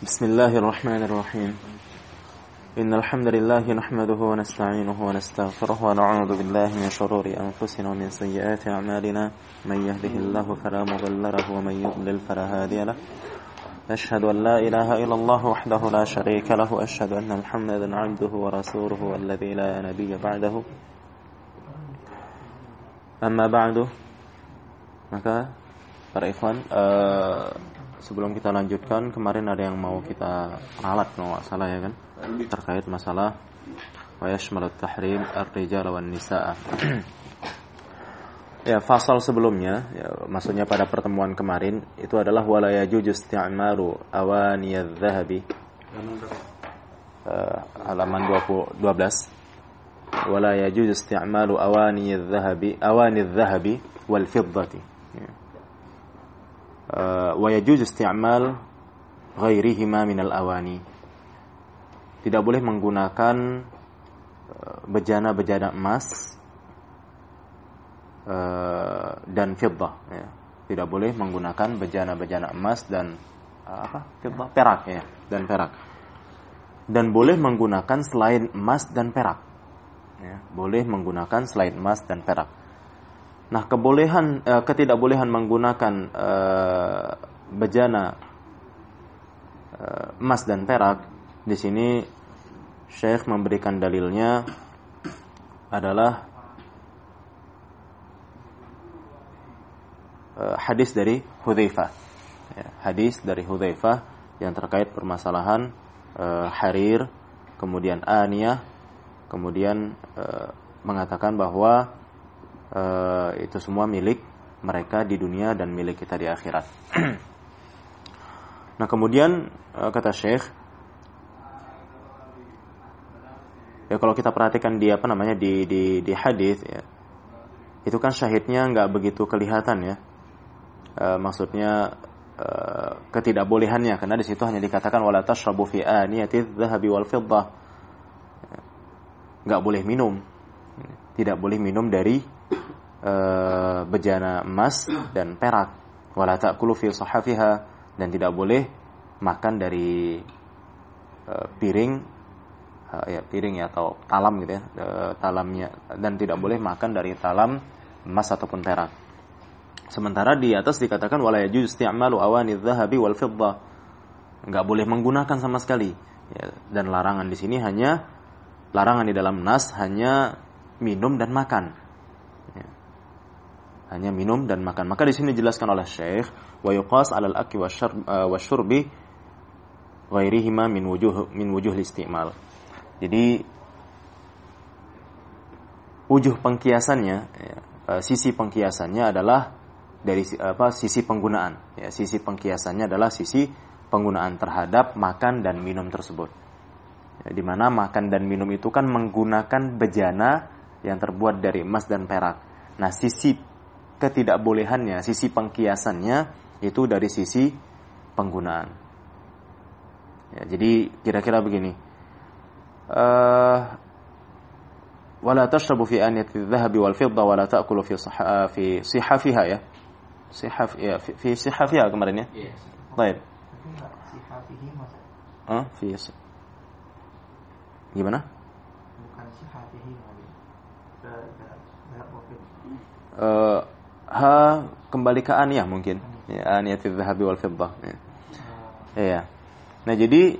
بسم الله الرحمن الرحيم إن الحمد لله نحمده ونستعينه ونستغفره ونعوذ بالله من شرور أنفسنا ومن سيئات أعمالنا من يهده الله فلا مضل له ومن يضلل فلا هادي له أشهد أن لا إله إلا الله وحده لا شريك له أشهد أن محمدا عبده ورسوله والذي لا نبي بعده أما بعد. Maka para ikhwan, sebelum kita lanjutkan, kemarin ada yang mau kita ralat kalau nggak salah ya kan, terkait masalah wa yashmalut tahrim ar-rijal wan nisaa. Ya, fasal sebelumnya, ya, maksudnya pada pertemuan kemarin itu adalah wala yajuzu isti'malu awaniyadz dhahabi, halaman 12. Wala yajuzu isti'malu awanidz dhahabi wal fiddati. Wa yajuzu isti'mal ghairihima minal awani. Tidak boleh menggunakan bejana-bejana emas dan fiddah ya. Tidak boleh menggunakan bejana-bejana emas dan fiddah, perak ya, dan perak. Dan boleh menggunakan selain emas dan perak. Ya, boleh menggunakan selain emas dan perak. Nah, ketidakbolehan menggunakan bejana emas dan perak di sini Syekh memberikan dalilnya adalah hadis dari Hudzaifah. Ya, hadis dari Hudzaifah yang terkait permasalahan harir, kemudian aniyah, kemudian mengatakan bahwa itu semua milik mereka di dunia dan milik kita di akhirat. Nah, kemudian kata Syekh, ya kalau kita perhatikan di di hadis ya, itu kan syahidnya nggak begitu kelihatan ya. Maksudnya ketidakbolehannya, karena di situ hanya dikatakan wala tashrabu fi aniyatiz zahabi wal fiddah. Nggak boleh minum, tidak boleh minum dari bejana emas dan perak, wala ta'kulu fi sahafiha, dan tidak boleh makan dari piring atau talam gitu ya, talamnya, dan tidak boleh makan dari talam emas ataupun perak. Sementara di atas dikatakan wala yajuz isti'malu awanidz zahabi wal fiddah, enggak boleh menggunakan sama sekali ya, dan larangan di sini hanya larangan di dalam nas hanya minum dan makan. Hanya minum dan makan. Maka di sini dijelaskan oleh Syekh wa yuqas 'alal akli wasyurbi ghairihima min wujuh isti'mal. Jadi wujuh pengkiasannya ya, sisi pengkiasannya adalah dari sisi penggunaan. Ya, sisi pengkiasannya adalah sisi penggunaan terhadap makan dan minum tersebut. Ya, di mana makan dan minum itu kan menggunakan bejana yang terbuat dari emas dan perak. Nah, sisi ketidakbolehannya, sisi pengkiasannya itu dari sisi penggunaan. Ya, jadi kira-kira begini. Wala tashrabu fi aniyatiz zahabi wal fiddah wala ta'kulu fi sihafiha ya. Fi sihafiha kemarin ya. Yes. Baik. Sihafihi maksud. Gimana? Bukan sihafihi. Kembali ke aniyah mungkin ya, aniyatiz zahabi wal fiddah ya. Ya. Nah, jadi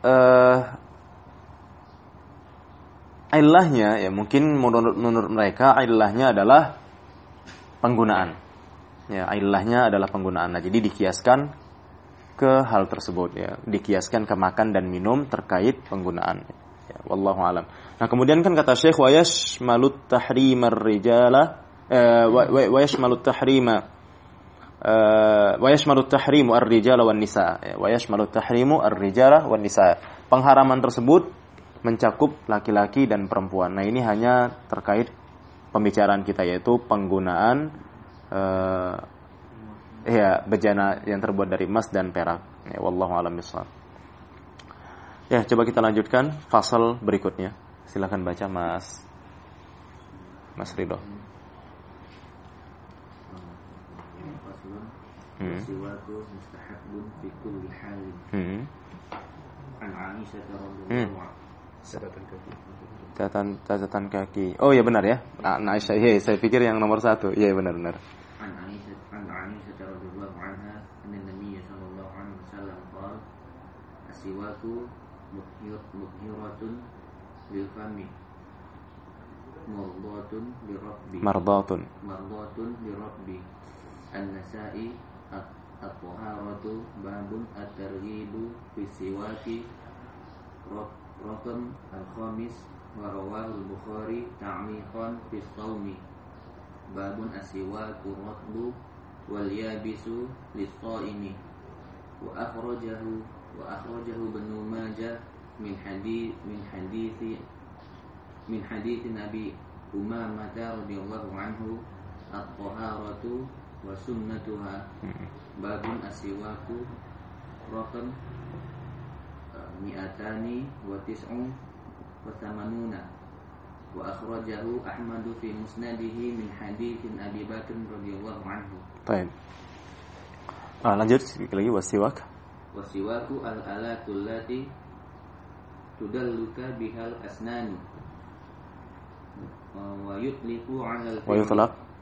ilahnya ya, mungkin menurut mereka ilahnya adalah penggunaan ya, ilahnya adalah penggunaan. Nah, jadi dikiaskan ke hal tersebut ya, dikiaskan ke makan dan minum terkait penggunaan ya, wallahu alam. Nah, kemudian kan kata Syekh wa yashmalut tahrimar rijala wa yashmalut tahrimu ar-rijala wan nisaa. Wa yashmalut tahrimu ar-rijala wan nisaa. Pengharaman tersebut mencakup laki-laki dan perempuan. Nah, ini hanya terkait pembicaraan kita, yaitu penggunaan bejana yang terbuat dari emas dan perak. Ya, wallahu a'lam bishawab. Ya, coba kita lanjutkan fasal berikutnya. Silakan baca Mas Ridho. Siwaku mustahabun fi kulli halin. An Aisyah radhiyallahu anha. Catatan kaki. Oh ya benar ya. Aisyah. Ya, saya pikir yang nomor 1. Iya benar. An Aisyah radhiyallahu anha anna Nabi sallallahu alaihi wasallam qala as-siwaku muthiratun lil fami mardatun li rabbi an-nasa'i at-taharatu babun at-targhibu fi siwaki raqam al-khamis wa rawahu al-Bukhari ta'liqan fi shaumi babun as-siwaku ratbu wal yabisu lis-shaimi wa akhrajahu Ibnu Majah min hadits Nabi Umamah radhiyallahu anhu at-taharatu wa sunnatuha babun as-siwaku raqam mi'atani wa tis'un wa thamanuna wa akhrajahu Ahmad fi musnadihi min hadits Abi Bakr radhiyallahu anhu. Baik. Lanjut sedikit lagi wasiwaku al-alatul lati tudalluka bihal asnanu wa yutliqu 'ala al-fi'li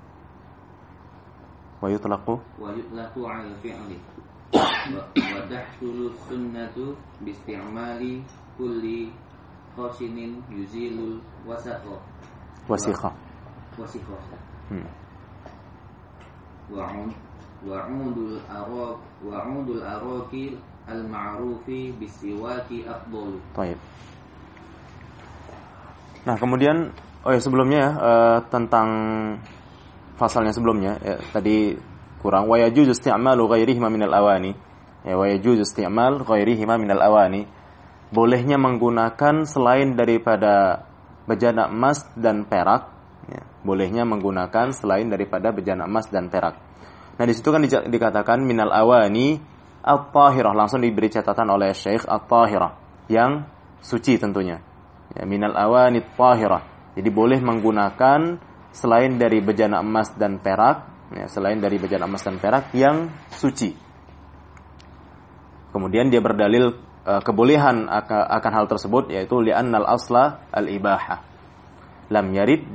wa yutlaqu 'ala al-fi'li wa tahsulu sunnatu bi isti'mali kulli khashinin yuzilul wasikha wa'udul araqi al-ma'rufi bisiwaki afdol. Baik. Nah, kemudian sebelumnya tentang pasalnya sebelumnya tadi kurang wa yajuzu isti'malu ghairihima minal awani. Wa yajuzu isti'mal ghairihima minal awani. Bolehnya menggunakan selain daripada bejana emas dan perak, bolehnya menggunakan selain daripada bejana emas dan perak. Nah, di situ kan dikatakan minal awani at-tahirah, langsung diberi catatan oleh Syekh at-tahirah, yang suci tentunya. Ya, minal awani at-tahirah. Jadi boleh menggunakan selain dari bejana emas dan perak, selain dari bejana emas dan perak yang suci. Kemudian dia berdalil kebolehan akan hal tersebut, yaitu li'annal asla al-ibahah. Lam yarid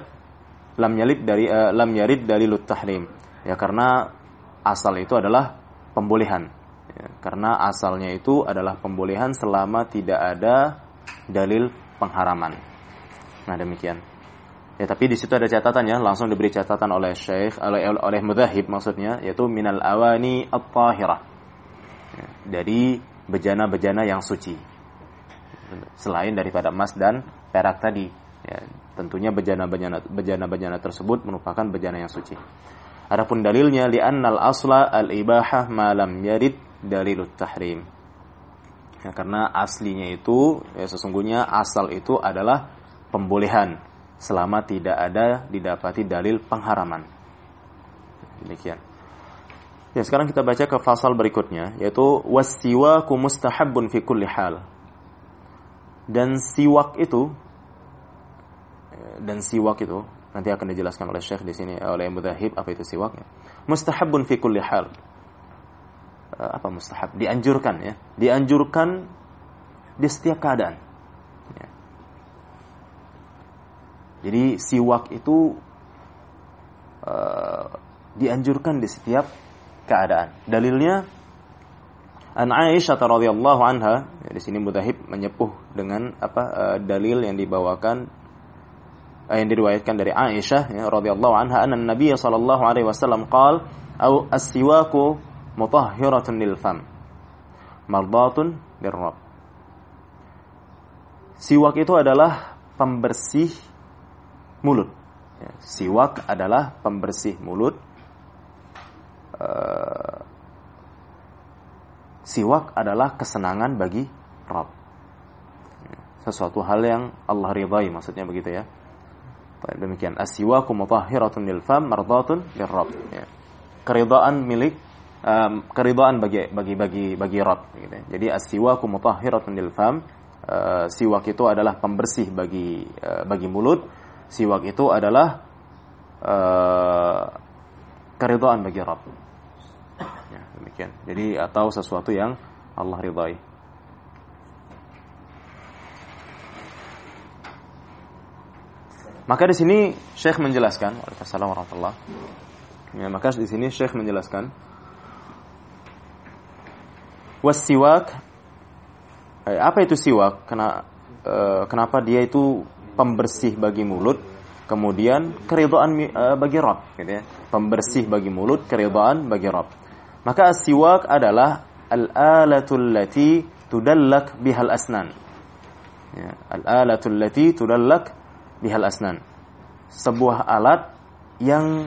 dalilut tahrim. Ya, karena asal itu adalah pembolehan. Ya, karena asalnya itu adalah pembolehan selama tidak ada dalil pengharaman. Nah, demikian. Ya, tapi di situ ada catatannya, langsung diberi catatan oleh Syekh, oleh Mudzahib maksudnya, yaitu minal awani at-tahirah. Ya, dari bejana-bejana yang suci. Selain daripada emas dan perak tadi. Ya, tentunya bejana-bejana tersebut merupakan bejana yang suci. Adapun dalilnya li'annal asla al-ibahah ma lam yarid dalilut tahrim. Ya, karena aslinya itu sesungguhnya asal itu adalah pembolehan selama tidak ada didapati dalil pengharaman. Demikian. Ya, sekarang kita baca ke fasal berikutnya, yaitu wasiwaku mustahabbun fi kulli hal. Dan siwak itu nanti akan dijelaskan oleh Syekh di sini, oleh Mudzahib, apa itu siwaknya. Mustahabun fi kulli hal. Apa mustahab? Dianjurkan ya. Dianjurkan di setiap keadaan. Ya. Jadi siwak itu dianjurkan di setiap keadaan. Dalilnya an Aisyah radhiyallahu anha, ya, di sini Mudzahib menyepuh dengan dalil yang dibawakan yang diriwayatkan dari Aisyah radhiyallahu anha anna Nabi sallallahu alaihi wasallam qaal au as-siwaku mutahhiratun lil fam mardatun lirrabb. Siwak itu adalah pembersih mulut. Ya, siwak adalah pembersih mulut. Siwak adalah kesenangan bagi Rabb. Sesuatu hal yang Allah ridai, maksudnya begitu ya. Demikian as-siwaku mutahhiratun lil fam mardatun lirrabb. Ya. Keridaan bagi Rabb gitu. Jadi as-siwaku mutahhiratun lil fam, siwak itu adalah pembersih bagi mulut. Siwak itu adalah keridaan bagi Rabb. demikian. Jadi atau sesuatu yang Allah ridhai. Maka di sini Syekh menjelaskan, waalaikumsalam warahmatullah. Ya, maka di sini Syekh menjelaskan wasiwak, apa itu siwak? Kenapa dia itu pembersih bagi mulut, kemudian keridhaan bagi Rabb, gitu ya. Pembersih bagi mulut, keridhaan bagi Rabb. Maka siwak adalah al-alatul lati tudallak bihal asnan. Ya, al-alatul lati tudallak bihal asnan. Sebuah alat yang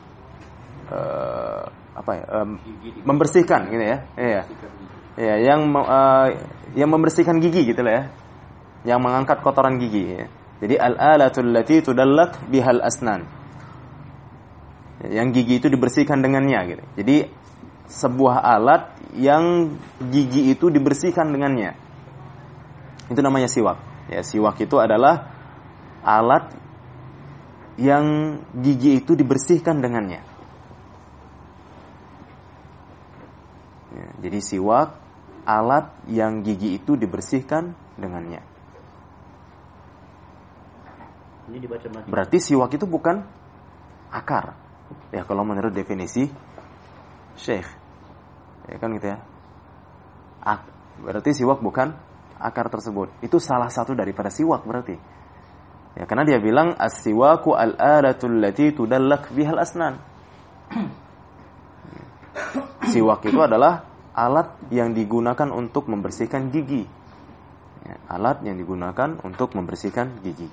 membersihkan, gitu ya. Iya. Ya, yang membersihkan gigi gitu lah ya. Yang mengangkat kotoran gigi ya. Jadi al-alatul lati tudallak bihal asnan. Yang gigi itu dibersihkan dengannya gitu. Jadi sebuah alat yang gigi itu dibersihkan dengannya. Itu namanya siwak. Ya, siwak itu adalah alat yang gigi itu dibersihkan dengannya. Ya, jadi siwak alat yang gigi itu dibersihkan dengannya. Ini dibaca mati. Berarti siwak itu bukan akar. Ya kalau menurut definisi Syekh. Ya kan gitu ya. Berarti siwak bukan akar tersebut. Itu salah satu daripada siwak berarti. Ya karena dia bilang as-siwaku al-alatul lati tudallak bihal asnan. Siwak itu adalah alat yang digunakan untuk membersihkan gigi. Ya, alat yang digunakan untuk membersihkan gigi.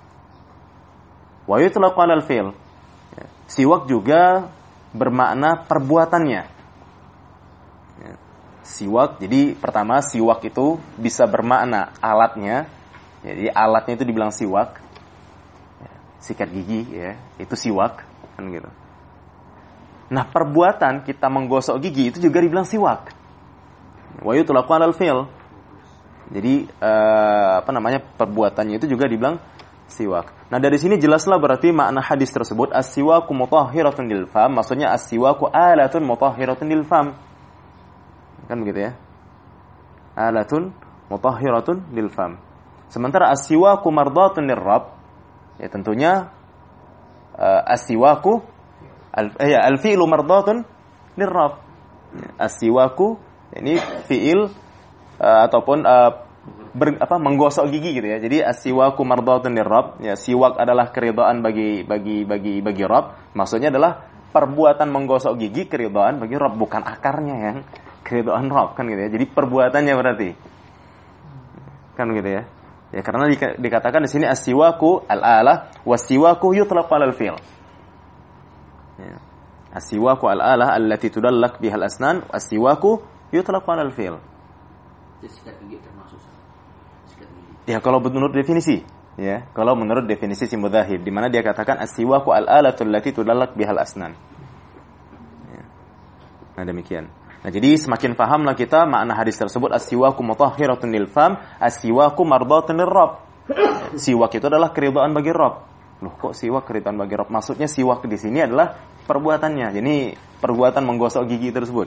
Wa yutlaqu 'alal fi'l. Ya, siwak juga bermakna perbuatannya. Ya, siwak, jadi pertama siwak itu bisa bermakna alatnya. Jadi alatnya itu dibilang siwak. Ya, sikat gigi ya, itu siwak kan gitu. Nah, perbuatan kita menggosok gigi itu juga dibilang siwak. Wa yutlaqu 'alal fi'l. Jadi perbuatannya itu juga dibilang siwak. Nah, dari sini jelaslah berarti makna hadis tersebut as-siwaku mutahhiratun lil fam, maksudnya as-siwaku alatun mutahhiratun lil fam. Kan begitu ya? Alatun mutahhiratun lil fam. Sementara as-siwaku mardatun lirrabb, ya tentunya as-siwaku al-fi'lu mardatun lirrabb. As-siwaku ini fi'il ataupun menggosok gigi gitu ya. Jadi as-siwaku mardatun lirrabb, ya siwak adalah keridhaan bagi Rabb. Maksudnya adalah perbuatan menggosok gigi keridhaan bagi Rabb, bukan akarnya yang keridhaan Rabb kan gitu ya. Jadi perbuatannya berarti. Kan gitu ya. Ya karena dikatakan di sini as-siwaku al-alah was-siwaku yutlaqu 'alal fi'l. Ya. As-siwaku al-alah allati tudallak bihal asnan, as-siwaku yutlaqu 'alal fi'l. Sikat gigi termasuk sikat gigi. Ya kalau menurut definisi, ya kalau menurut definisi si mudzahib, di mana dia katakan as-siwaku al-alatul lati tudallak bihal asnan. Ya. Nah demikian. Nah jadi semakin pahamlah kita makna hadis tersebut as-siwaku mutahhiratun lil fam, as-siwaku mardatun lirrabb. Siwak itu adalah keridhaan bagi Rabb. Loh kok siwak keridhaan bagi Rabb? Maksudnya siwak di sini adalah perbuatannya. Jadi perbuatan menggosok gigi tersebut.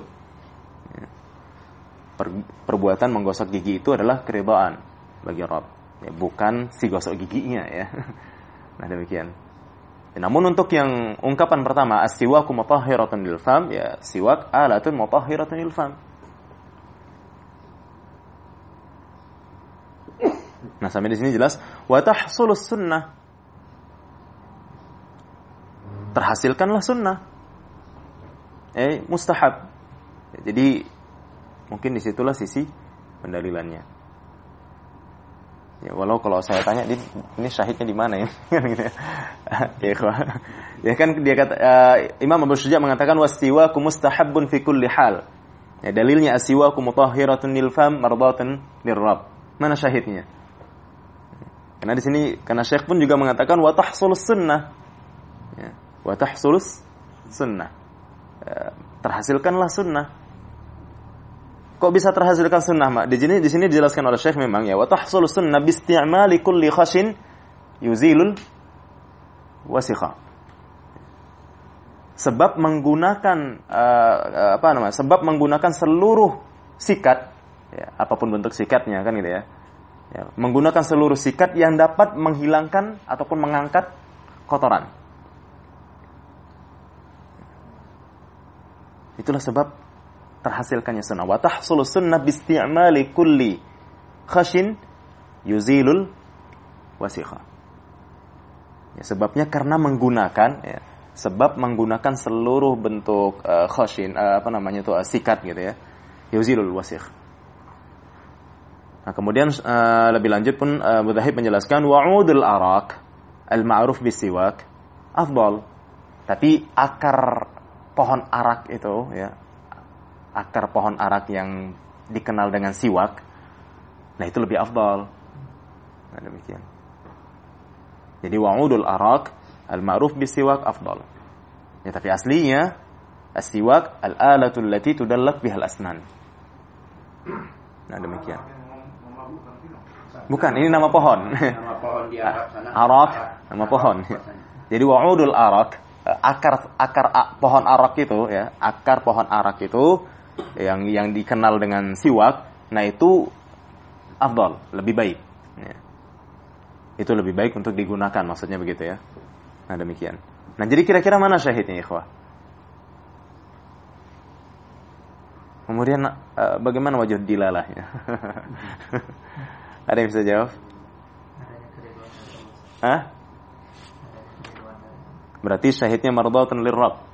Perbuatan menggosok gigi itu adalah keridhaan bagi Rabb, ya, bukan si gosok giginya ya. Nah demikian. Ya, namun untuk yang ungkapan pertama as-siwaku mutahhiratun lil fam, ya siwak alatun mutahhiratun lil fam. Nah sampai di sini jelas wa tahsulus sunnah. Terhasilkanlah sunnah. Mustahab. Jadi mungkin disitulah sisi pendalilannya. Ya walau kalau saya tanya ini syahidnya di mana ya? Ya kan dia kata Imam Abu Syuja mengatakan was-siwaku mustahabbun fi kulli hal. Ya dalilnya as-siwaku mutahhiratun lil fam mardatun lirrabb. Mana syahidnya? Karena di sini karena Syekh pun juga mengatakan wa tahsulus sunnah. Ya, wa tahsulus sunnah. Terhasilkanlah sunnah. Kok bisa terhasilkan sunnah, Mak? Di sini dijelaskan oleh Syekh memang ya, wa tahsulus sunnah bi isti'mali kulli khashin yuzilul wasikha. sebab menggunakan sebab menggunakan seluruh sikat, ya, apapun bentuk sikatnya kan gitu ya. Ya, menggunakan seluruh sikat yang dapat menghilangkan ataupun mengangkat kotoran. Itulah sebab terhasilkannya sunnah. Wa tahsulu sunnah biisti'mali kulli khashin yuzilul wasikha. Ya, sebabnya karena menggunakan, ya, sebab menggunakan seluruh bentuk khashin, sikat gitu ya, yuzilul wasikh. Nah, kemudian lebih lanjut pun Mudahib menjelaskan wa'udul arak al-ma'ruf bisiwak afdal. Tapi akar pohon arak itu, ya, akar pohon arak yang dikenal dengan siwak, nah itu lebih afdal. Nah, demikian. Jadi wa'udul arak al-ma'ruf bisiwak afdal. Ya, tapi aslinya as-siwak al-alatul lati tudallak bihal asnan. Nah, demikian. Bukan, ini nama pohon. Nama pohon di Arab sana. Arak, nama pohon. Jadi wa'udul arak, akar pohon arak itu, ya, akar pohon arak itu yang dikenal dengan siwak, nah itu afdal, lebih baik. Ya. Itu lebih baik untuk digunakan, maksudnya begitu ya. Nah, demikian. Nah, jadi kira-kira mana syahidnya, ikhwah? Kemudian bagaimana wajah dilalahnya? Ada yang bisa jawab? Hah? Berarti syahidnya mardhatun lirrabb.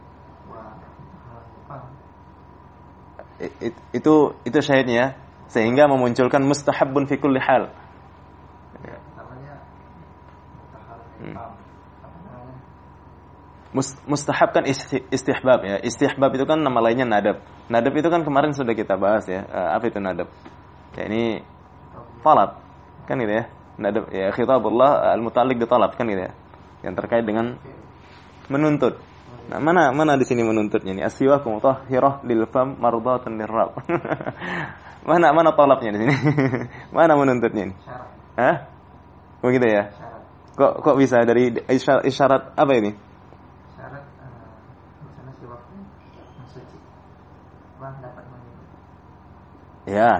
Itu syahidnya, sehingga memunculkan mustahabbun fi kulli hal. Mustahab kan istihbab, ya. Istihbab itu kan nama lainnya nadab. Nadab itu kan kemarin sudah kita bahas, ya. Apa itu nadab? Ya, ini talab, kan gitu ya. Nadab, ya, khitabullah al-muta'alliq bi talab, kan gitu ya. Yang terkait dengan menuntut. Nah, mana di sini menuntutnya nih? As-siwak mutahhirah lil fam mardhatun lirrabb. Mana talabnya di sini? Mana menuntutnya nih? Hah? Begitu ya? Kok bisa dari isyarat apa ini? Syarat misalnya siwaknya mensuci. Bang dapat ya.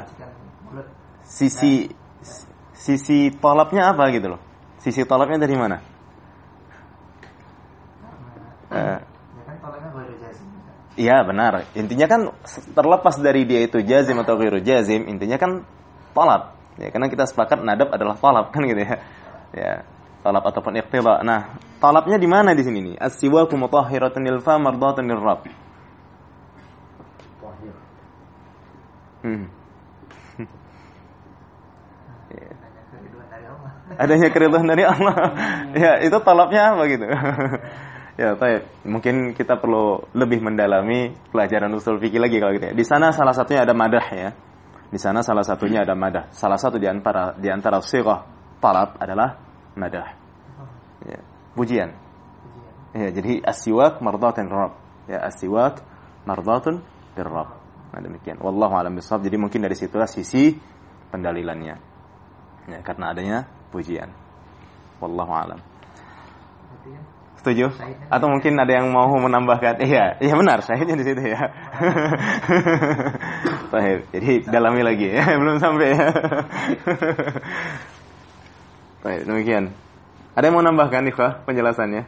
Sisi talabnya apa gitu loh? Sisi talabnya dari mana? Iya, benar. Intinya kan terlepas dari dia itu jazim atau ghairu jazim, intinya kan talab. Ya, karena kita sepakat nadab adalah talab, kan gitu ya. Ya, talab ataupun iqtida. Nah, talabnya di mana di sini nih? As-siwaku mutahhiratun lil fam mardhatun lirrabb. Adanya keridhaan dari Allah. Ya, itu talabnya apa gitu? Ya, baik. Mungkin kita perlu lebih mendalami pelajaran usul fikih lagi kalau gitu ya. Di sana salah satunya ada madah, ya. Di sana salah satunya ada madah. Salah satu di antara sighah talab adalah madah. Ya, pujian. Ya, jadi as-siwak mardhatun lirrabb. Ya, as-siwak mardhatun lirrabb. Nah, demikian. Wallahu a'lam bishawab. Jadi mungkin dari situlah sisi pendalilannya. Ya, karena adanya pujian. Wallahu a'lam. Setuju? Atau mungkin ada yang mau menambahkan? Iya benar, syahidnya di situ ya. Baik, jadi dalami lagi ya, belum sampai ya. Baik, demikian. Ada yang mau nambahkan ikhwah penjelasannya?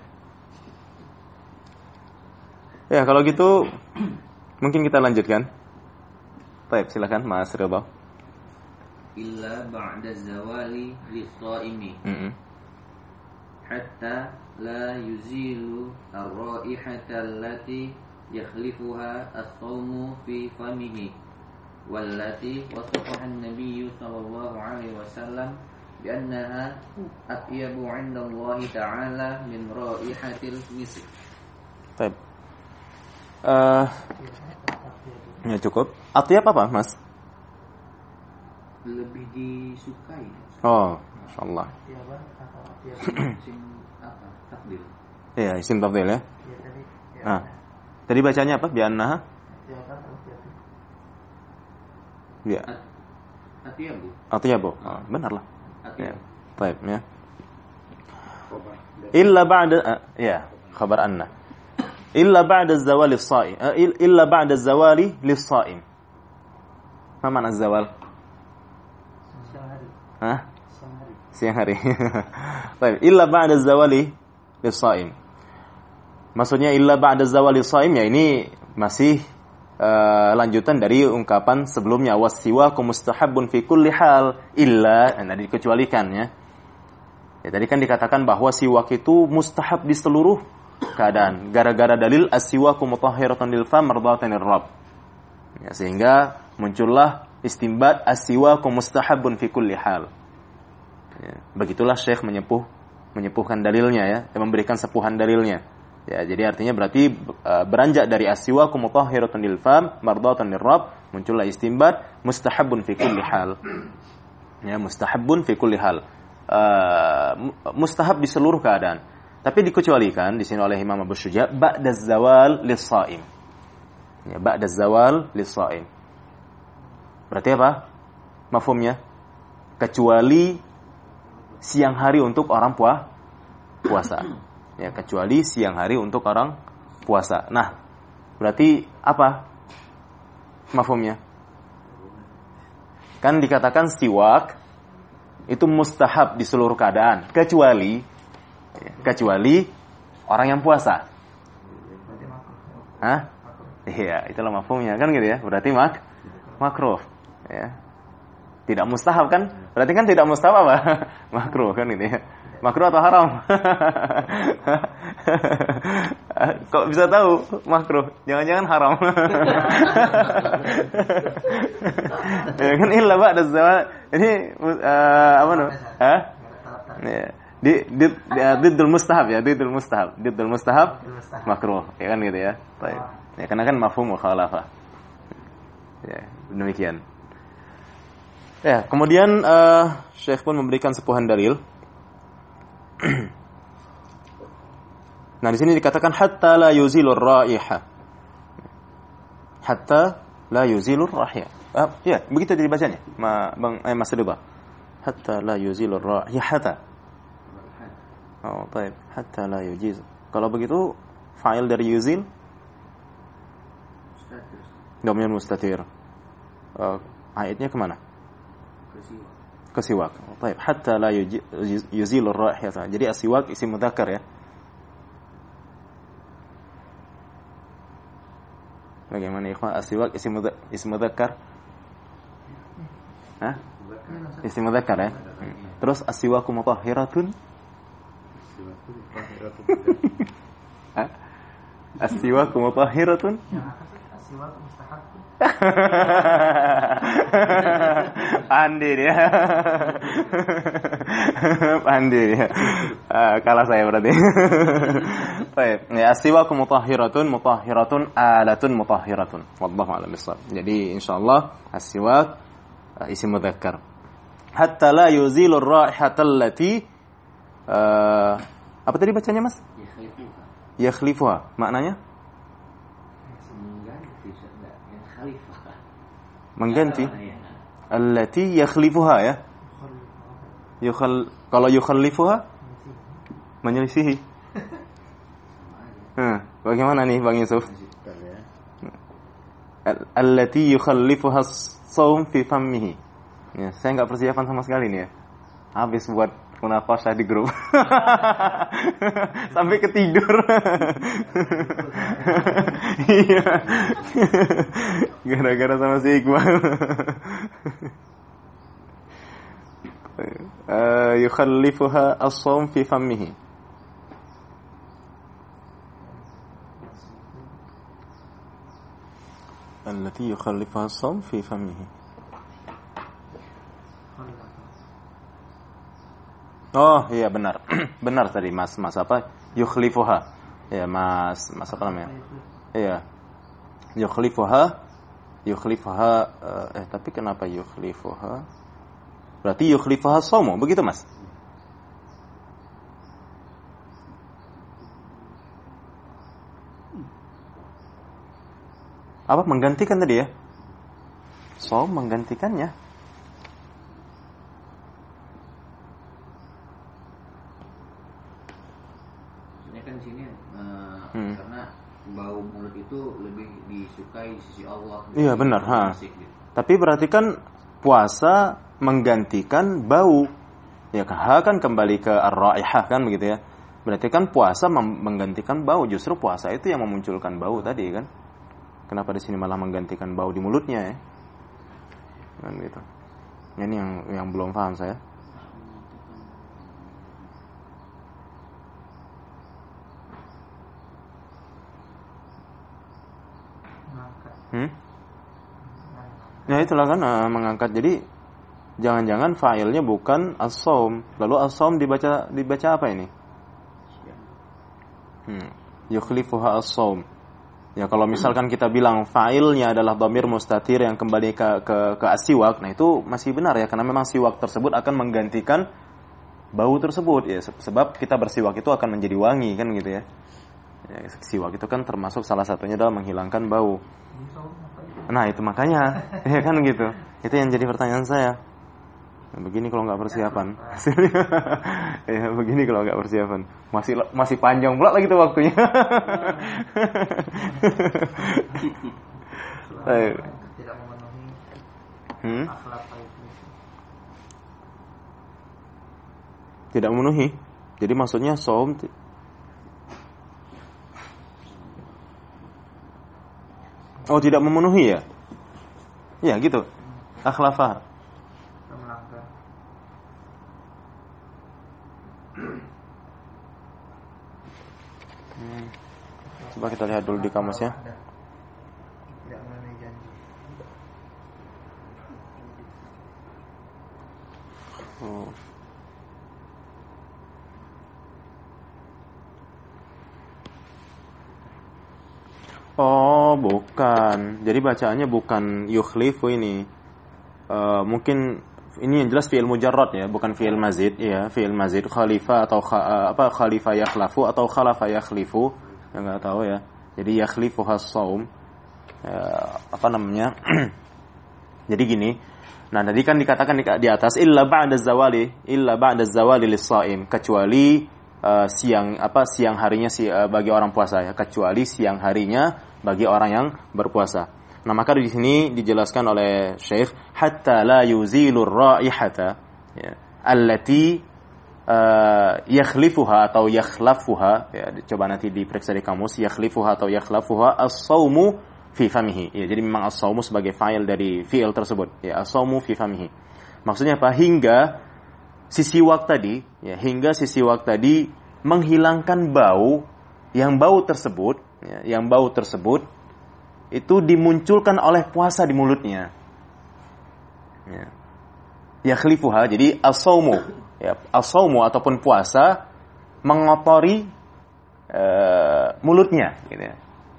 Ya, kalau gitu mungkin kita lanjutkan. Baik, silakan Mas Ridha. Illa ba'da zawali lis-shaimi. Hatta la yuzilu ar-raihata allati yakhlifuha as-sawmu fi famihi wallati wasafaha an-nabiy sallallahu alaihi wasallam bi annaha atyabu 'inda Allah ta'ala min raihatil misk. Baik. Ya cukup. Atyab apa, Mas? Lebih disukai. Oh, masyaallah. Isim apa? Takdir. Iya, isim tafdhil ya. Nah, tadi bacanya apa? Bi'annaha? Ya. Atyabu. Atyabu. Oh, benar lah. Ya. Atyabu. Baik, ya. Illa ba'da ya, khabar anna. illa ba'da zawali shaim. Illa ba'da zawali lis-shaim. Apa makna zawal? Siang hari. Hah? Siang hari. Siang hari. Baik, illa ba'da zawali lis-shaim. Maksudnya illa ba'da zawali shaim ya ini masih lanjutan dari ungkapan sebelumnya was-siwaku mustahabbun fi kulli hal illa dikecualikan ya. Ya tadi kan dikatakan bahwa siwak itu mustahab di seluruh keadaan gara-gara dalil as-siwaku mutahhiratan lil fam mardatan lirabb. Ya, sehingga muncullah istinbat as-siwaku mustahabbun fi kulli hal. Ya, begitulah Syekh menyepuhkan dalilnya ya, memberikan sepuhan dalilnya. Ya, jadi artinya berarti beranjak dari as-siwaku mutahhiratun lil fam mardatan lirabb, muncullah istinbat mustahabbun fi kulli hal. Ya, mustahabbun fi kulli hal. Mustahab di seluruh keadaan. Tapi dikecualikan di sini oleh Imam Abu Syuja ba'da zawal lis-shaim. Ya, ba'da zawal lis-shaim. Berarti apa? Mafhumnya? Kecuali siang hari untuk orang puasa. Ya, kecuali siang hari untuk orang puasa. Nah, berarti apa mafhumnya? Kan dikatakan siwak itu mustahab di seluruh keadaan, kecuali orang yang puasa. Hah? Iya, itulah mafhumnya kan gitu ya. Berarti makruh. Ya. Tidak mustahab kan? Berarti kan tidak mustahab apa? Makruh kan gitu ya. Makruh atau haram? Kok bisa tahu makruh? Jangan-jangan haram. Ya kan illa ba'da zawal. Ini apa namanya? Hah? Ya. Diddul mustahab ya, diddul mustahab makruh. Ya kan gitu ya. Baik. Ya karena kan mafhum mukhalafah. Ya, demikian. Ya, kemudian Syekh pun memberikan sepuhan dalil. Nah, di sini dikatakan hatta la yuzilur raiha. Hatta la yuzilur raiha. Ya, begitu dibacanya. Mas Ridha. Hatta la yuzilur raihata. Oh, baik. Hatta la yujiz. Kalau begitu fa'il dari yuzil domir mustatir. Ayatnya kemana? Kesiwak. Baik, hatta la yuzilur raihata. Jadi asiwak isim mudzakkar ya. Bagaimana ikhwan asiwak isim mudzakkar? Hah? Isim mudzakkar ya. Terus asiwaku mutahhiratun. Hah? Asiwaku mutahhiratun. Asiwak mustahab. Pandai dia. Pandai dia. Kalah saya berarti. Baik, ya as-siwaku mutahhiratun alatun mutahhiratun. Wallahu a'lam bissawab. Jadi insyaallah as-siwak isim mudzakkar. Hatta la yuzilu ar-raihata allati apa tadi bacanya Mas? Yakhlifuha. Maknanya? Mengganti. Allati yakhlifuha ya. Kalau yukhallifuha menyelisihi. Bagaimana nih Bang Yusuf? Allati yukhallifuha as-sawm fi fammihi. Ya, saya enggak persiapan sama sekali nih ya. Habis buat munaqashah di grup. Sampai ketidur. Iya. Gara-gara sama si Iqbal. Yukhallifuha as-sawm fi fammihi. Allati yukhallifuha as-sawm fi fammihi. Oh iya benar. Benar tadi Mas apa? Yukhlifuha. Ya Mas apa namanya? Iya. Yukhlifuha tapi kenapa yukhlifuha? Berarti yukhlifuha somo, begitu Mas? Apa menggantikan tadi ya? Som menggantikannya. Kan di sini karena disukai di sisi Allah. Iya benar, Tapi berarti kan puasa menggantikan bau. Ya kan kembali ke ar-raihah kan begitu ya. Berarti kan puasa menggantikan bau, justru puasa itu yang memunculkan bau tadi kan. Kenapa di sini malah menggantikan bau di mulutnya ya? Kan gitu. Ini yang belum paham saya. Ya itulah kan mengangkat. Jadi jangan-jangan fa'ilnya bukan as-shaum. Lalu as-shaum dibaca apa ini? Yukhlifuha as-shaum. Ya kalau misalkan kita bilang fa'ilnya adalah dhamir mustatir yang kembali ke as-siwak, nah itu masih benar ya, karena memang siwak tersebut akan menggantikan bau tersebut ya, sebab kita bersiwak itu akan menjadi wangi kan gitu ya. Siwak itu kan termasuk salah satunya adalah menghilangkan bau. Nah itu makanya ya kan gitu. Itu yang jadi pertanyaan saya. Begini kalau nggak persiapan. Ya begini kalau nggak persiapan. Masih panjang pula lagi tuh waktunya. Tidak memenuhi akhlak itu. Tidak memenuhi. Jadi maksudnya shaum tidak memenuhi ya? Ya gitu. Akhlafah. Coba kita lihat dulu di kamusnya. Tidak memenuhi janji. Oh, bukan. Jadi bacaannya bukan yukhlifu ini. Mungkin ini yang jelas fi'il mujarrad ya, bukan fi'il mazid ya. Fi'il mazid khalifa atau khalifa yakhlafu atau khalafa yakhlifu. Ya enggak tahu ya. Jadi yakhlifu has-shaum. Jadi gini. Nah, tadi kan dikatakan di atas illa ba'da zawali lis-shaim, kecuali siang harinya bagi orang puasa ya, kecuali siang harinya bagi orang yang berpuasa. Nah, maka di sini dijelaskan oleh Syekh hatta la yuzilur raihata ya, allati yakhlifuha atau yakhlafuha ya, coba nanti diperiksa di kamus, yakhlifuha atau yakhlafuha as-shaumu fi famihi ya, jadi memang as-shaumu sebagai fa'il dari fi'il tersebut ya, as-shaumu fi famihi. Maksudnya apa? Hingga si siwak tadi menghilangkan bau, yang bau tersebut itu dimunculkan oleh puasa di mulutnya ya. Yakhlifuha, jadi as-shaumu ya, as-shaumu ataupun puasa mengotori mulutnya gitu ya.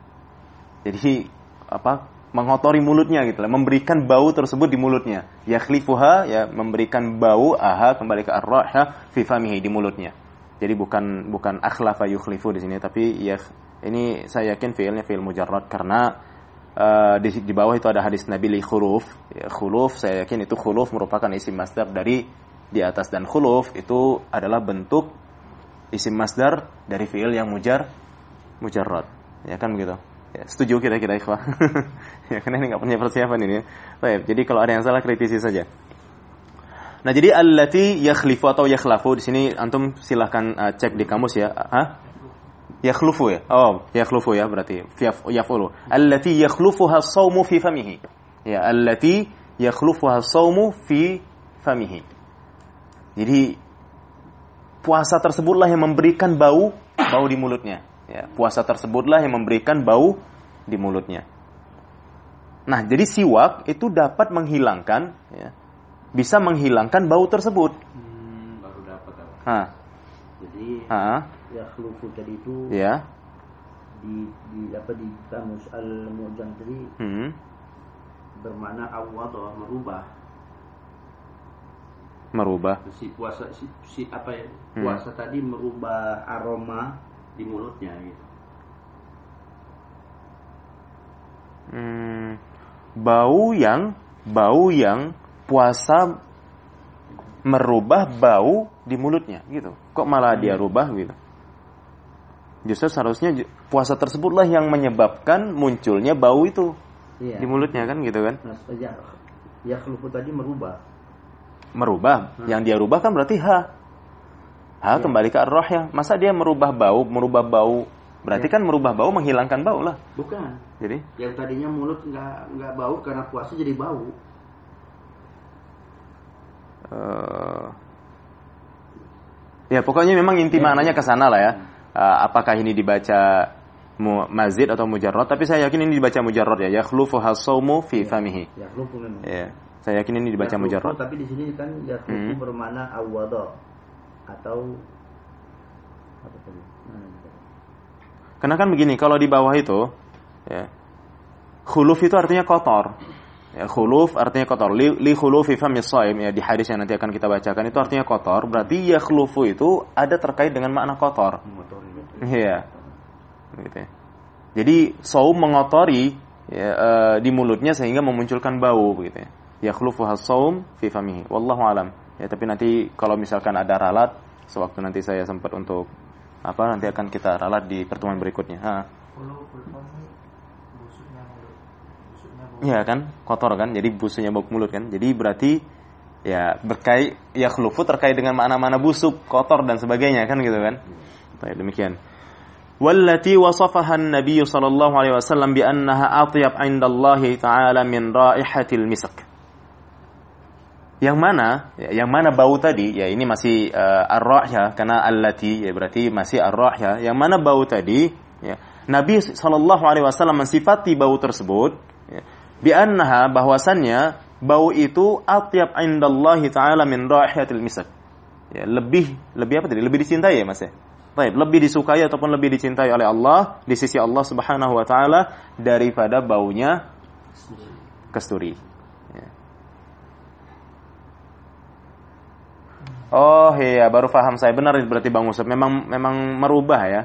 Jadi mengotori mulutnya gitu lah, memberikan bau tersebut di mulutnya. Yakhlifuha ya, memberikan bau, kembali ke ar-raha fi famihi, di mulutnya. Jadi bukan akhlafa yukhlifu di sini, tapi ya ini saya yakin fi'ilnya fi'il mujarrad, karena di bawah itu ada hadis Nabi li khuluf. Ya, khuluf saya yakin itu khuluf merupakan isim masdar dari di atas, dan khuluf itu adalah bentuk isim masdar dari fi'il yang mujarrad. Ya kan begitu. Ya, setuju kira-kira ikhwah. Ya karena ini enggak punya persiapan ini ya. Baik, jadi kalau ada yang salah kritisi saja. Nah, jadi allati yakhlifu atau yakhlafu di sini antum silahkan cek di kamus ya. Yakhlufu ya. Oh, yakhlufu ya berarti yaf'ulu. Allati yakhlufuha as-shaumu fi famihi. Ya, allati yakhlufuha as-shaumu fi famihi. Jadi puasa tersebutlah yang memberikan bau di mulutnya. Ya, puasa tersebutlah yang memberikan bau di mulutnya. Nah, jadi siwak itu dapat menghilangkan ya, bisa menghilangkan bau tersebut. Baru dapat apa? Jadi ya khulufu tadi itu ya di kamus al-mu'jam tadi bermakna awwadha, merubah. Si puasa puasa tadi merubah aroma di mulutnya gitu. Bau yang puasa merubah bau di mulutnya gitu. Kok malah dia rubah gitu? Justru seharusnya puasa tersebutlah yang menyebabkan munculnya bau itu Iya. di mulutnya kan gitu kan. Nah, yakhlufu tadi merubah. Yang dia rubah kan berarti kembali ke ar-roh ya. Masa dia merubah bau berarti kan merubah bau menghilangkan bau lah. Bukan. Jadi yang tadinya mulut nggak bau karena puasa jadi bau. Ya pokoknya memang inti maknanya ke sana lah ya. Apakah ini dibaca mazid atau mujarrad? Tapi saya yakin ini dibaca mujarrad ya. Yakhlufu hasaumu fi famihi. Yakhlufu memang. Ya, saya yakin ini dibaca mujarrad. Tapi di sini kan yakhlufu bermakna awwadha atau apa tadi? Karena kan begini, kalau di bawah itu ya, khuluf itu artinya kotor. Ya, khuluf artinya kotor. Li khulufi famis shaim ya, di hadis yang nanti akan kita bacakan itu artinya kotor. Berarti ya khulufu itu ada terkait dengan makna kotor. Iya. Gitu ya. Jadi saum mengotori ya, di mulutnya sehingga memunculkan bau begitu ya. Ya khulufu has-saum fi famihi. Wallahu alam. Ya, tapi nanti kalau misalkan ada ralat, sewaktu nanti saya sempat untuk nanti akan kita ralat di pertemuan berikutnya. Iya kan, kotor kan, jadi busuknya bau mulut kan. Jadi berarti ya berkait ya khulufu terkait dengan mana-mana busuk, kotor dan sebagainya kan gitu kan. Baik, demikian. Wallati wasafaha an-nabiy sallallahu alaihi wasallam bi annaha atyab 'inda Allah ta'ala min raihatil misk. Yang mana bau tadi ya, ini masih ar-ra'ya karena allati ya berarti masih ar-ra'ya. Yang mana bau tadi ya, Nabi sallallahu alaihi wasallam mensifati bau tersebut ya, bi annaha bahwasannya bau itu atyab 'inda Allah ta'ala min raihatil misk. Ya, lebih apa tadi? Lebih dicintai ya Mas ya. Baik, lebih disukai ataupun lebih dicintai oleh Allah di sisi Allah Subhanahu wa taala daripada baunya kasturi. Ya. Oh iya, baru paham saya. Benar berarti Bang Ustaz. Memang merubah ya.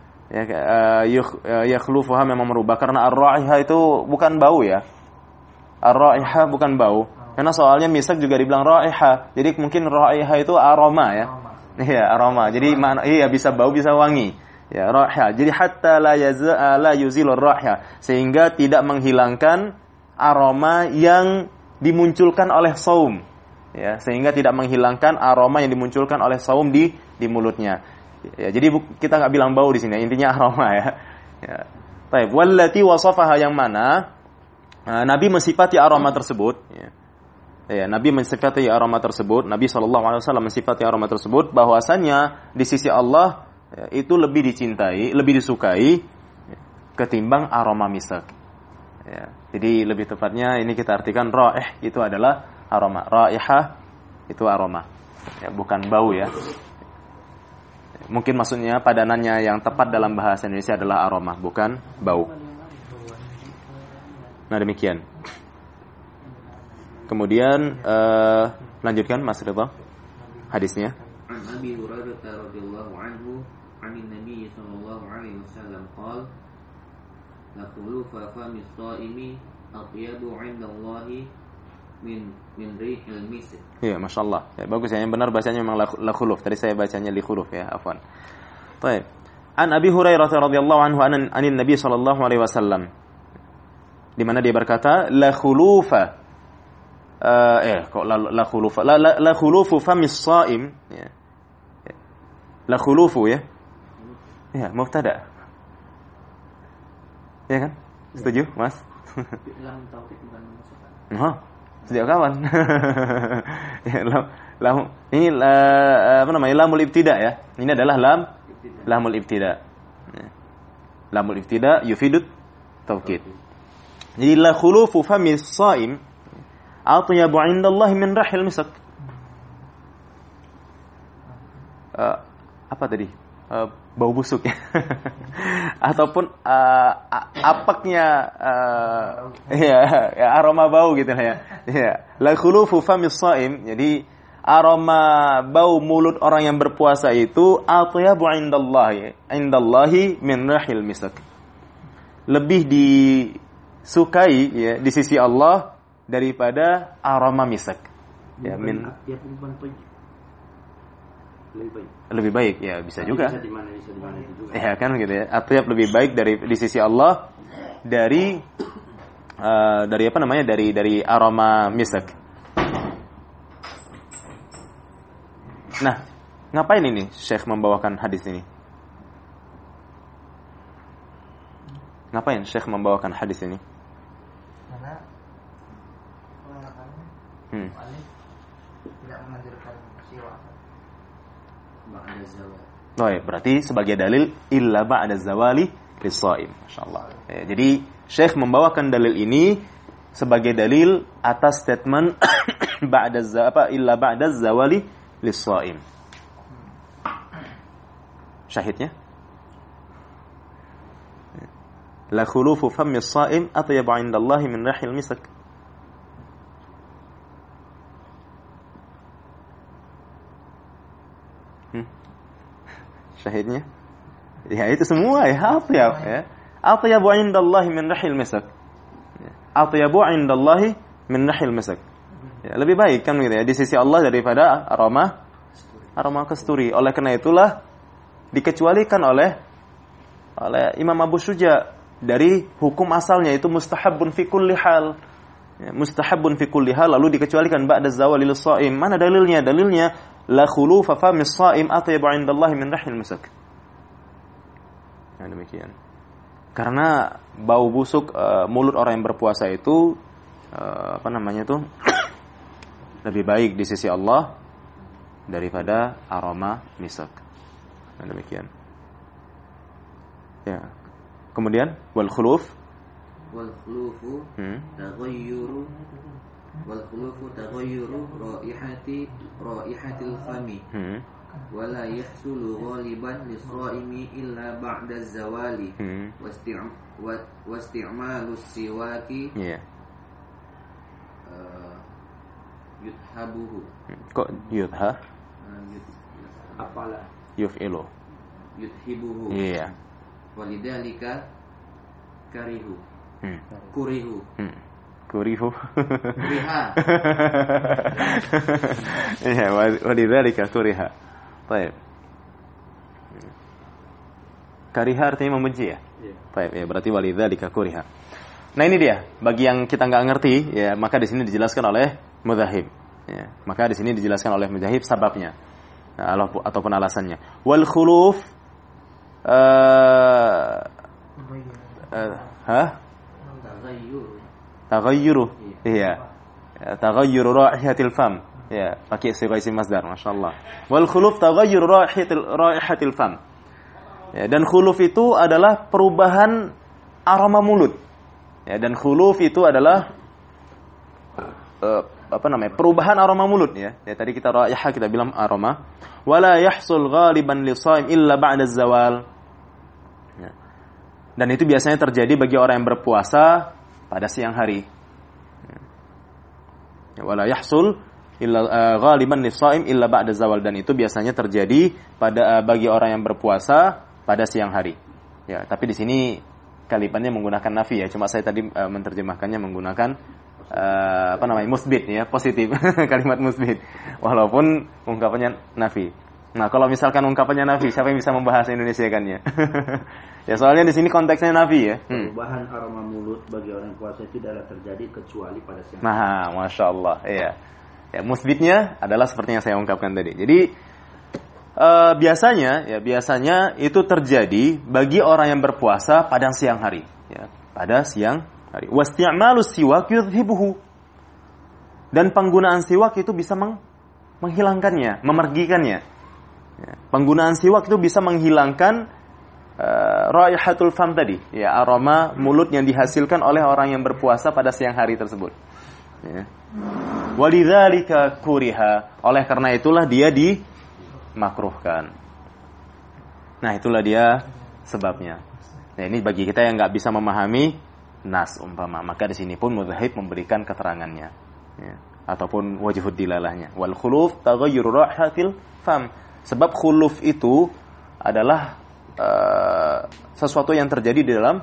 Yakhlufuha memang merubah karena ar-raiha itu bukan bau ya. Ar-raiha bukan bau. Karena soalnya misak juga dibilang raiha. Jadi mungkin raiha itu aroma ya. Iya, aroma. Jadi bisa bau, bisa wangi. Ya, raiha. Jadi hatta la yuzilur raiha, sehingga tidak menghilangkan aroma yang dimunculkan oleh saum. Ya, sehingga tidak menghilangkan aroma yang dimunculkan oleh saum di mulutnya. Ya, jadi kita enggak bilang bau di sini, intinya aroma ya. Ya. Baik, wallati wasafaha yang mana Nabi mensifati aroma tersebut ya. Ya, Nabi mensifati aroma tersebut, Nabi SAW mensifati aroma tersebut bahwasannya di sisi Allah ya, itu lebih dicintai, lebih disukai ya, ketimbang aroma misak. Ya, jadi lebih tepatnya ini kita artikan raih itu adalah aroma, raihah itu aroma, ya, bukan bau ya. Mungkin maksudnya padanannya yang tepat dalam bahasa Indonesia adalah aroma, bukan bau. Nah demikian. Kemudian lanjutkan Mas Ridha hadisnya. An Abi Hurairah radhiyallahu anhu, 'anil Nabi sallallahu alaihi wasallam qala la khulufa famis shaimi atyabu 'inda Allah min rihil misk. Iya, masyaallah. Ya, bagus ya. Yang benar bacanya memang la khuluf. Tadi saya bacanya li khuluf ya, afwan. Baik. An Abi Hurairah radhiyallahu anhu anin Nabi sallallahu alaihi wasallam. Di mana dia berkata la khulufa la khulufa la khulufu famis shaim ya. La khulufu ya. Ya, mubtada. Ya kan? Setuju, Mas? Lam taufik bukan masukkan. Sejak kapan? Ya, ini apa namanya? Lamul ibtida ya. Ini adalah lamul ibtida. Ya. Lamul ibtida yufidut taukid. Jadi la khulufu famis shaim atyabu 'inda Allah min rahil misk. Apa tadi? Bau busuk ya. Ataupun apaknya ya aroma bau gitu lah ya. Ya, la khulufu famis shaim. Jadi aroma bau mulut orang yang berpuasa itu atyabu 'inda Allah min rahil misk. Lebih disukai ya di sisi Allah daripada aroma misk. Ya, lebih baik ya, bisa juga. Bisa di mana itu juga. Ya kan gitu ya. Atyab lebih baik di sisi Allah dari dari apa namanya, dari aroma misk. Nah, ngapain ini Syekh membawakan hadis ini? Ngapain Syekh membawakan hadis ini? Karena alif tidak menganjurkan siwak. Ba'da zawal. Oh ya, berarti sebagai dalil illa ba'da zawali lis-shaim. Masyaallah. Ya, jadi Syekh membawakan dalil ini sebagai dalil atas statement illa ba'da zawali lis-shaim. Syahidnya la khulufu fammi as-shaim atyabu 'inda Allah min rihil misk. Syahidnya ya itu semua ya, atyabu 'inda Allah min rihil misk. Atyabu 'inda Allah min rihil misk. Ya, lebih baik kan gitu ya di sisi Allah daripada aroma kasturi. Oleh karena itulah dikecualikan oleh Imam Abu Syuja dari hukum asalnya itu mustahabun fi kulli hal. Ya, mustahabun fi kulli hal lalu dikecualikan ba'da zawali lis-shaim. Mana dalilnya? Dalilnya la khulufa famis shaim atyabu 'indallahi min rihil misk. Nah, demikian. Karena bau busuk mulut orang yang berpuasa itu lebih baik di sisi Allah daripada aroma misk. Nah, demikian. Ya. Kemudian wal khuluf taghayyuru raihatil fami wa la yahsulu ghaliban lis-shaimi illa ba'da az-zawali wasti'malu siwaki yuthabuhu. Kok yutha? Apalah Yuf'ilu. Yuthibuhu. Iya. Walidhalika karihu. Kurihu. Kurihu. Kuriha. Iya, walidhalika kuriha. Baik. Kariha artinya membenci ya? Iya. Baik, ya berarti walidhalika kuriha. Nah, ini dia. Bagi yang kita nggak ngerti, ya maka di sini dijelaskan oleh mudhahib. Ya, maka di sini dijelaskan oleh mudhahib sababnya. Ataupun alasannya. Wal khuluf taghayyuru. Iya. Taghayyuru raihatil fam. Ya, pakai sighah isim masdar, masyaallah. Wal khuluf taghayyuru raihatil fam. Ya, dan khuluf itu adalah perubahan aroma mulut. Ya, dan khuluf itu adalah perubahan aroma mulut ya. Ya tadi kita raihah kita bilang aroma. Wala yahsul ghaliban li-shaim illa ba'da az-zawal. Ya. Dan itu biasanya terjadi bagi orang yang berpuasa pada siang hari. Ya, wala yahsul illa ghaliban li-shaim illa ba'da az-zawal, dan itu biasanya terjadi bagi orang yang berpuasa pada siang hari. Ya, tapi di sini kalimatnya menggunakan nafi ya. Cuma saya tadi menerjemahkannya menggunakan musbit ya, positif. Kalimat musbit walaupun ungkapannya nafi. Nah, kalau misalkan ungkapannya nafi, siapa yang bisa membahas Indonesia kan ya? Ya, soalnya di sini konteksnya nafi ya. Perubahan aroma mulut bagi orang yang puasa itu tidak terjadi kecuali pada siang. Nah, Masya Allah, iya. Ya, musbitnya adalah seperti yang saya ungkapkan tadi. Jadi biasanya itu terjadi bagi orang yang berpuasa pada siang hari ya, pada siang hari. Wasti'malus siwak yudhibuhu. Dan penggunaan siwak itu bisa menghilangkannya, memergikannya. Ya, penggunaan siwak itu bisa menghilangkan raihatul fam tadi, ya, aroma mulut yang dihasilkan oleh orang yang berpuasa pada siang hari tersebut. Ya. Walidzalika kuriha. Oleh karena itulah dia dimakruhkan. Nah, itulah dia sebabnya. Nah, ini bagi kita yang nggak bisa memahami nas umpama, maka di sini pun mudhahib memberikan keterangannya, ya, ataupun wajhud dilalahnya. Wal khuluf taghayyur raihatil fam. Sebab khuluf itu adalah sesuatu yang terjadi di dalam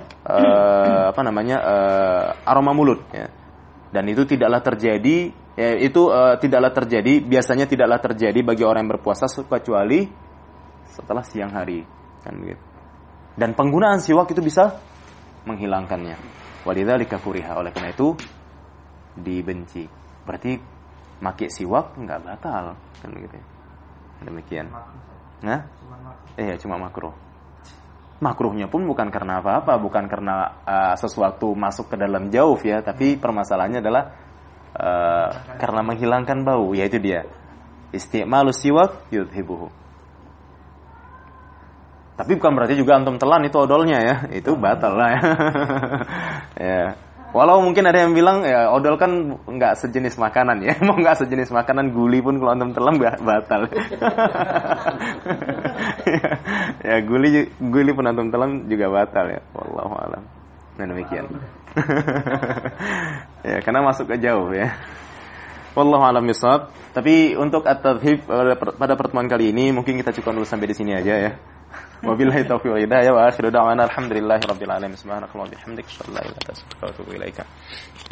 aroma mulut ya. Dan itu tidaklah terjadi biasanya tidaklah terjadi bagi orang yang berpuasa kecuali setelah siang hari kan begitu. Dan penggunaan siwak itu bisa menghilangkannya. Walidzalika kuriha, oleh karena itu dibenci. Berarti make siwak enggak batal kan gitu ya. Demikian. Nah? Cuma makruh. Makruhnya pun bukan karena apa-apa, bukan karena sesuatu masuk ke dalam jauf ya, tapi permasalahannya adalah karena menghilangkan bau, yaitu dia isti'malus siwak yudhibuhu. Tapi bukan berarti juga antum telan itu odolnya ya, itu batal lah ya. Ya. Walau mungkin ada yang bilang ya odol kan nggak sejenis makanan ya, mau nggak sejenis makanan guli pun kalau antum telan batal. Ya guli pun antum telan juga batal ya, wallahu alam. Nah demikian. Ya karena masuk ke jauh ya. Wallahu alam bisawab. Tapi untuk at-tadhib pada pertemuan kali ini mungkin kita cukup dulu sampai di sini aja ya. Wabillahi taufiq wal hidayah wa akhiru da'wana alhamdulillahirabbil alamin subhanakallahumma wa bihamdika asyhadu an la ilaha illa anta astaghfiruka wa atubu ilaika.